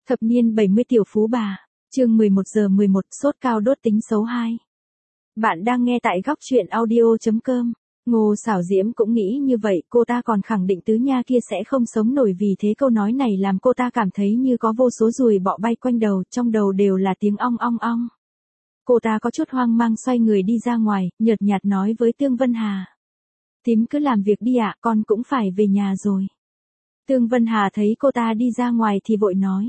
Thập niên 70 tiểu phú bà, chương 11 giờ 11 sốt cao đốt tính xấu 2. Bạn đang nghe tại góc truyện audio.com. Ngô Xảo Diễm cũng nghĩ như vậy, cô ta còn khẳng định Tứ Nha kia sẽ không sống nổi, vì thế câu nói này làm cô ta cảm thấy như có vô số ruồi bọ bay quanh đầu, trong đầu đều là tiếng ong ong ong. Cô ta có chút hoang mang xoay người đi ra ngoài, nhợt nhạt nói với Tương Vân Hà. Tím cứ làm việc đi ạ, con cũng phải về nhà rồi. Tương Vân Hà thấy cô ta đi ra ngoài thì vội nói.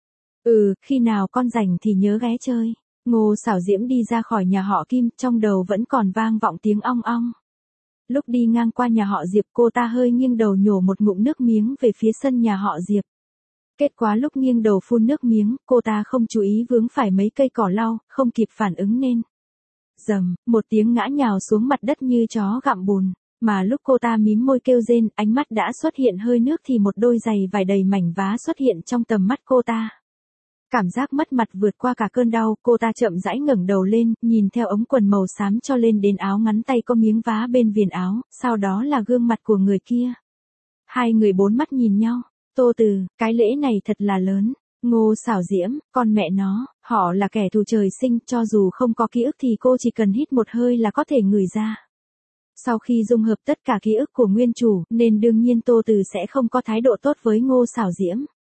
Khi nào con rảnh thì nhớ ghé chơi. Ngô Xảo Diễm đi ra khỏi nhà họ Kim, trong đầu vẫn còn vang vọng tiếng ong ong. Lúc đi ngang qua nhà họ Diệp, cô ta hơi nghiêng đầu nhổ một ngụm nước miếng về phía sân nhà họ Diệp. Kết quả lúc nghiêng đầu phun nước miếng, cô ta không chú ý vướng phải mấy cây cỏ lau, không kịp phản ứng nên. Rầm, một tiếng ngã nhào xuống mặt đất như chó gặm bùn. Mà lúc cô ta mím môi kêu rên, ánh mắt đã xuất hiện hơi nước thì một đôi giày vải đầy mảnh vá xuất hiện trong tầm mắt cô ta. Cảm giác mất mặt vượt qua cả cơn đau, cô ta chậm rãi ngẩng đầu lên, nhìn theo ống quần màu xám cho lên đến áo ngắn tay có miếng vá bên viền áo, sau đó là gương mặt của người kia. Hai người bốn mắt nhìn nhau. Tô Từ, cái lễ này thật là lớn. Ngô Xảo Diễm, con mẹ nó, họ là kẻ thù trời sinh, cho dù không có ký ức thì cô chỉ cần hít một hơi là có thể ngửi ra. Sau khi dung hợp tất cả ký ức của nguyên chủ, nên đương nhiên Tô Từ sẽ không có thái độ tốt với Ngô Xảo Diễm.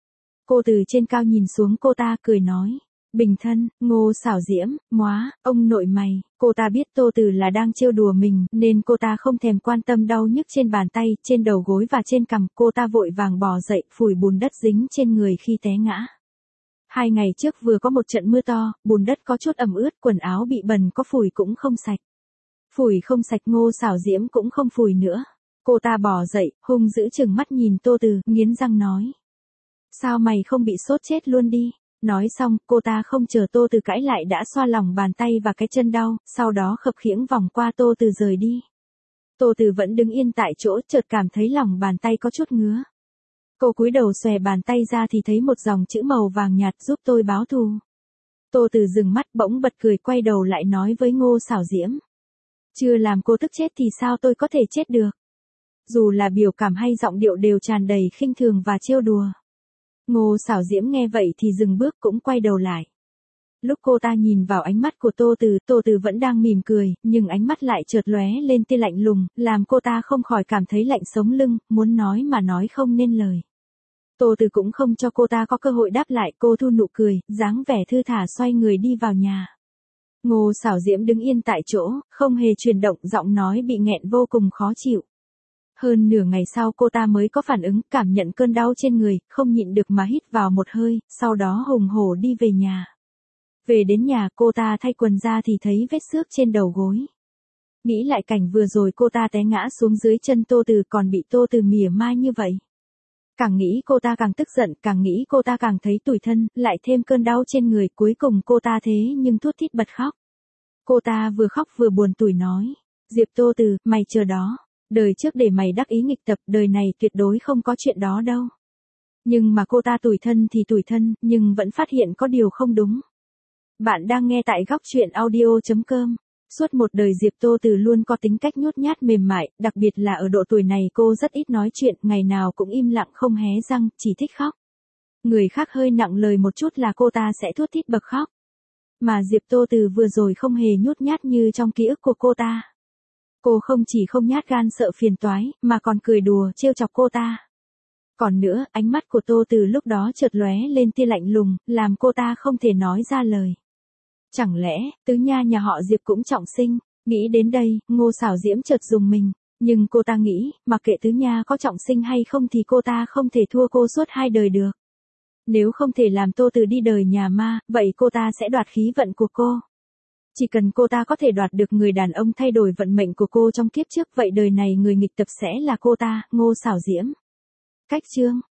Cô từ trên cao nhìn xuống cô ta cười nói. Bình thân, Ngô Xảo Diễm, móa, ông nội mày. Cô ta biết Tô Từ là đang trêu đùa mình, nên cô ta không thèm quan tâm đau nhức trên bàn tay, trên đầu gối và trên cằm. Cô ta vội vàng bò dậy, phủi bùn đất dính trên người khi té ngã. 2 ngày trước vừa có một trận mưa to, bùn đất có chút ẩm ướt, quần áo bị bẩn có phủi cũng không sạch. Phủi không sạch, Ngô Xảo Diễm cũng không phủi nữa. Cô ta bò dậy, hung dữ chừng mắt nhìn Tô Từ, nghiến răng nói. Sao mày không bị sốt chết luôn đi? Nói xong, cô ta không chờ Tô Từ cãi lại đã xoa lòng bàn tay và cái chân đau, sau đó khập khiễng vòng qua Tô Từ rời đi. Tô Từ vẫn đứng yên tại chỗ, chợt cảm thấy lòng bàn tay có chút ngứa. Cô cúi đầu xòe bàn tay ra thì thấy một dòng chữ màu vàng nhạt, giúp tôi báo thù. Tô Từ dừng mắt bỗng bật cười, quay đầu lại nói với Ngô Xảo Diễm. Chưa làm cô tức chết thì sao tôi có thể chết được? Dù là biểu cảm hay giọng điệu đều tràn đầy khinh thường và trêu đùa. Ngô Xảo Diễm nghe vậy thì dừng bước cũng quay đầu lại. Lúc cô ta nhìn vào ánh mắt của Tô Từ vẫn đang mỉm cười, nhưng ánh mắt lại chợt lóe lên tia lạnh lùng, làm cô ta không khỏi cảm thấy lạnh sống lưng, muốn nói mà nói không nên lời. Tô Từ cũng không cho cô ta có cơ hội đáp lại, cô thu nụ cười, dáng vẻ thư thả xoay người đi vào nhà. Ngô Xảo Diễm đứng yên tại chỗ, không hề chuyển động, giọng nói bị nghẹn vô cùng khó chịu. Hơn nửa ngày sau cô ta mới có phản ứng, cảm nhận cơn đau trên người, không nhịn được mà hít vào một hơi, sau đó hùng hổ đi về nhà. Về đến nhà cô ta thay quần ra thì thấy vết xước trên đầu gối. Nghĩ lại cảnh vừa rồi cô ta té ngã xuống dưới chân Tô Từ còn bị Tô Từ mỉa mai như vậy. Càng nghĩ cô ta càng tức giận, càng nghĩ cô ta càng thấy tủi thân, lại thêm cơn đau trên người, cuối cùng cô ta thế nhưng thút thít bật khóc. Cô ta vừa khóc vừa buồn tủi nói. Diệp Tô Từ, mày chờ đó. Đời trước để mày đắc ý nghịch tập, đời này tuyệt đối không có chuyện đó đâu. Nhưng mà cô ta tủi thân thì tủi thân, nhưng vẫn phát hiện có điều không đúng. Bạn đang nghe tại góc truyện audio.com. Suốt một đời Diệp Tô Từ luôn có tính cách nhút nhát mềm mại, đặc biệt là ở độ tuổi này cô rất ít nói chuyện, ngày nào cũng im lặng không hé răng, chỉ thích khóc. Người khác hơi nặng lời một chút là cô ta sẽ thút thít bật khóc. Mà Diệp Tô Từ vừa rồi không hề nhút nhát như trong ký ức của cô ta. Cô không chỉ không nhát gan sợ phiền toái, mà còn cười đùa, trêu chọc cô ta. Còn nữa, ánh mắt của Tô Từ lúc đó chợt lóe lên tia lạnh lùng, làm cô ta không thể nói ra lời. Chẳng lẽ, Tứ Nha nhà họ Diệp cũng trọng sinh? Nghĩ đến đây, Ngô Xảo Diễm chợt rùng mình. Nhưng cô ta nghĩ, mặc kệ Tứ Nha có trọng sinh hay không thì cô ta không thể thua cô suốt 2 đời được. Nếu không thể làm Tô Từ đi đời nhà ma, vậy cô ta sẽ đoạt khí vận của cô. Chỉ cần cô ta có thể đoạt được người đàn ông thay đổi vận mệnh của cô trong kiếp trước, vậy đời này người nghịch tập sẽ là cô ta, Ngô Xảo Diễm. Cách chương